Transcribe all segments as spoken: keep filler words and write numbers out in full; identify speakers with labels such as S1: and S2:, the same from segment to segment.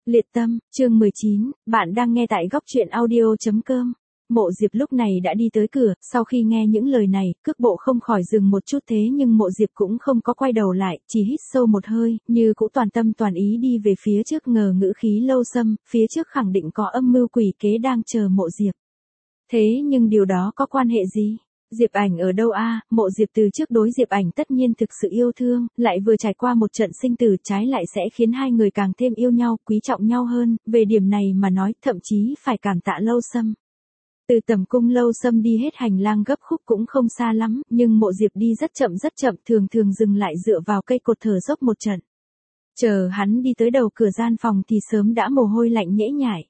S1: Liệt tâm, chương mười chín, bạn đang nghe tại góc truyện audio chấm com. Mộ Diệp lúc này đã đi tới cửa, sau khi nghe những lời này, cước bộ không khỏi dừng một chút thế nhưng Mộ Diệp cũng không có quay đầu lại, chỉ hít sâu một hơi, như cũng toàn tâm toàn ý đi về phía trước ngờ ngữ khí Lâu Sâm, phía trước khẳng định có âm mưu quỷ kế đang chờ Mộ Diệp. Thế nhưng điều đó có quan hệ gì? Diệp Ảnh ở đâu a? À? Mộ Diệp từ trước đối Diệp Ảnh tất nhiên thực sự yêu thương, lại vừa trải qua một trận sinh tử trái lại sẽ khiến hai người càng thêm yêu nhau, quý trọng nhau hơn, về điểm này mà nói thậm chí phải cảm tạ Lâu Sâm. Từ tầm cung Lâu Sâm đi hết hành lang gấp khúc cũng không xa lắm, nhưng Mộ Diệp đi rất chậm rất chậm thường thường dừng lại dựa vào cây cột thở dốc một trận. Chờ hắn đi tới đầu cửa gian phòng thì sớm đã mồ hôi lạnh nhễ nhại.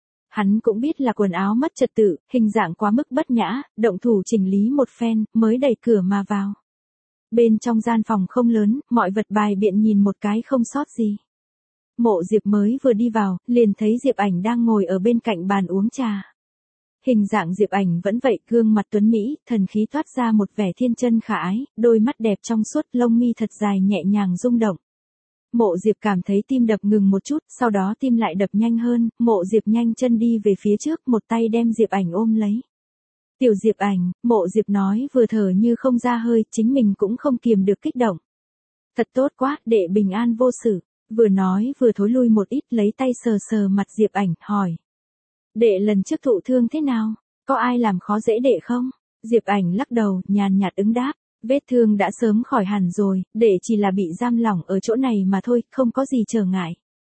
S1: Hắn cũng biết là quần áo mất trật tự, hình dạng quá mức bất nhã, động thủ chỉnh lý một phen, mới đẩy cửa mà vào. Bên trong gian phòng không lớn, mọi vật bài biện nhìn một cái không sót gì. Mộ Diệp mới vừa đi vào, liền thấy Diệp Ảnh đang ngồi ở bên cạnh bàn uống trà. Hình dạng Diệp Ảnh vẫn vậy, gương mặt tuấn mỹ, thần khí toát ra một vẻ thiên chân khả ái, đôi mắt đẹp trong suốt, lông mi thật dài nhẹ nhàng rung động. Mộ Diệp cảm thấy tim đập ngừng một chút, sau đó tim lại đập nhanh hơn, Mộ Diệp nhanh chân đi về phía trước, một tay đem Diệp Ảnh ôm lấy. Tiểu Diệp Ảnh, Mộ Diệp nói vừa thở như không ra hơi, chính mình cũng không kiềm được kích động. Thật tốt quá, đệ bình an vô sự, vừa nói vừa thối lui một ít lấy tay sờ sờ mặt Diệp Ảnh, hỏi. Đệ lần trước thụ thương thế nào, có ai làm khó dễ đệ không? Diệp Ảnh lắc đầu, nhàn nhạt ứng đáp. Vết thương đã sớm khỏi hẳn rồi, để chỉ là bị giam lỏng ở chỗ này mà thôi, không có gì trở ngại.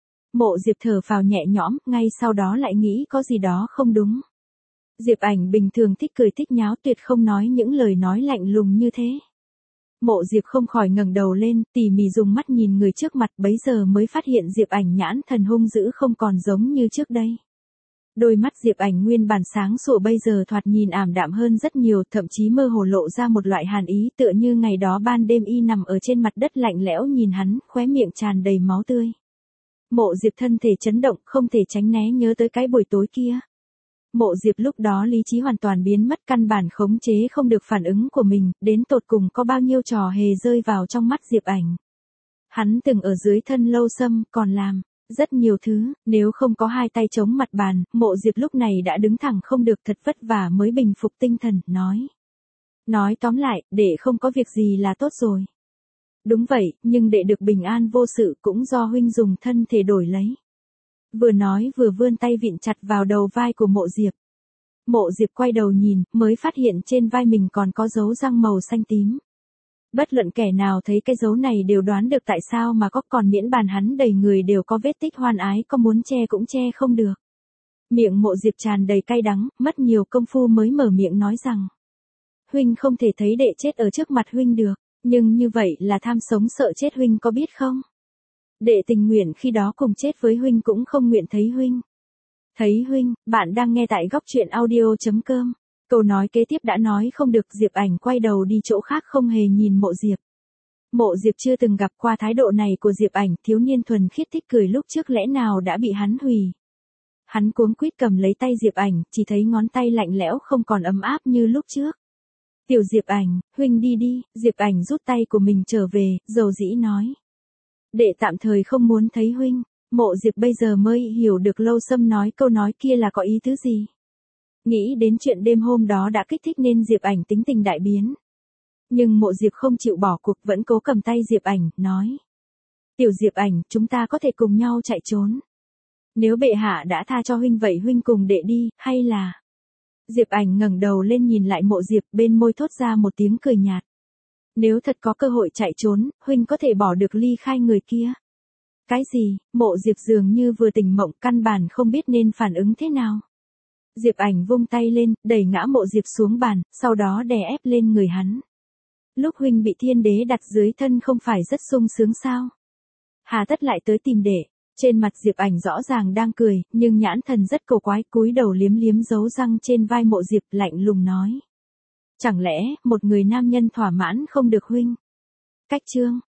S1: Mộ Diệp thở phào nhẹ nhõm, ngay sau đó lại nghĩ có gì đó không đúng. Diệp Ảnh bình thường thích cười thích nháo, tuyệt không nói những lời nói lạnh lùng như thế. Mộ Diệp không khỏi ngẩng đầu lên, tỉ mỉ dùng mắt nhìn người trước mặt, bấy giờ mới phát hiện Diệp Ảnh nhãn thần hung dữ không còn giống như trước đây. Đôi mắt Diệp Ảnh nguyên bản sáng sủa bây giờ thoạt nhìn ảm đạm hơn rất nhiều, thậm chí mơ hồ lộ ra một loại hàn ý, tựa như ngày đó ban đêm y nằm ở trên mặt đất lạnh lẽo nhìn hắn, khóe miệng tràn đầy máu tươi. Mộ Diệp thân thể chấn động, không thể tránh né nhớ tới cái buổi tối kia. Mộ Diệp lúc đó lý trí hoàn toàn biến mất, căn bản khống chế không được phản ứng của mình, đến tột cùng có bao nhiêu trò hề rơi vào trong mắt Diệp Ảnh. Hắn từng ở dưới thân Lâu Sâm, còn làm rất nhiều thứ, nếu không có hai tay chống mặt bàn, Mộ Diệp lúc này đã đứng thẳng không được, thật vất vả mới bình phục tinh thần, nói. Nói tóm lại, đệ không có việc gì là tốt rồi. Đúng vậy, nhưng đệ được bình an vô sự cũng do huynh dùng thân thể đổi lấy. Vừa nói vừa vươn tay vịn chặt vào đầu vai của Mộ Diệp. Mộ Diệp quay đầu nhìn, mới phát hiện trên vai mình còn có dấu răng màu xanh tím. Bất luận kẻ nào thấy cái dấu này đều đoán được tại sao mà có, còn miễn bàn hắn đầy người đều có vết tích hoan ái, có muốn che cũng che không được. Miệng Mộ Diệp tràn đầy cay đắng, mất nhiều công phu mới mở miệng nói rằng. Huynh không thể thấy đệ chết ở trước mặt huynh được, nhưng như vậy là tham sống sợ chết, huynh có biết không? Đệ tình nguyện khi đó cùng chết với huynh cũng không nguyện thấy huynh. Thấy huynh, bạn đang nghe tại góc truyện audio chấm com. Câu nói kế tiếp đã nói không được, Diệp Ảnh quay đầu đi chỗ khác không hề nhìn Mộ Diệp. Mộ Diệp chưa từng gặp qua thái độ này của Diệp Ảnh, thiếu niên thuần khiết thích cười lúc trước lẽ nào đã bị hắn hủy. Hắn cuống quýt cầm lấy tay Diệp Ảnh, chỉ thấy ngón tay lạnh lẽo không còn ấm áp như lúc trước. Tiểu Diệp Ảnh, huynh đi đi, Diệp Ảnh rút tay của mình trở về, dầu dĩ nói. Đệ tạm thời không muốn thấy huynh. Mộ Diệp bây giờ mới hiểu được Lâu Sâm nói câu nói kia là có ý tứ gì. Nghĩ đến chuyện đêm hôm đó đã kích thích nên Diệp Ảnh tính tình đại biến. Nhưng Mộ Diệp không chịu bỏ cuộc, vẫn cố cầm tay Diệp Ảnh, nói. Tiểu Diệp Ảnh, chúng ta có thể cùng nhau chạy trốn. Nếu bệ hạ đã tha cho huynh vậy huynh cùng đệ đi, hay là... Diệp Ảnh ngẩng đầu lên nhìn lại Mộ Diệp, bên môi thốt ra một tiếng cười nhạt. Nếu thật có cơ hội chạy trốn, huynh có thể bỏ được ly khai người kia. Cái gì? Mộ Diệp dường như vừa tỉnh mộng, căn bản không biết nên phản ứng thế nào. Diệp Ảnh vung tay lên, đẩy ngã Mộ Diệp xuống bàn, sau đó đè ép lên người hắn. Lúc huynh bị thiên đế đặt dưới thân không phải rất sung sướng sao? Hà tất lại tới tìm đệ. Trên mặt Diệp Ảnh rõ ràng đang cười, nhưng nhãn thần rất cổ quái, cúi đầu liếm liếm dấu răng trên vai Mộ Diệp, lạnh lùng nói. Chẳng lẽ, một người nam nhân thỏa mãn không được huynh? Cách chương.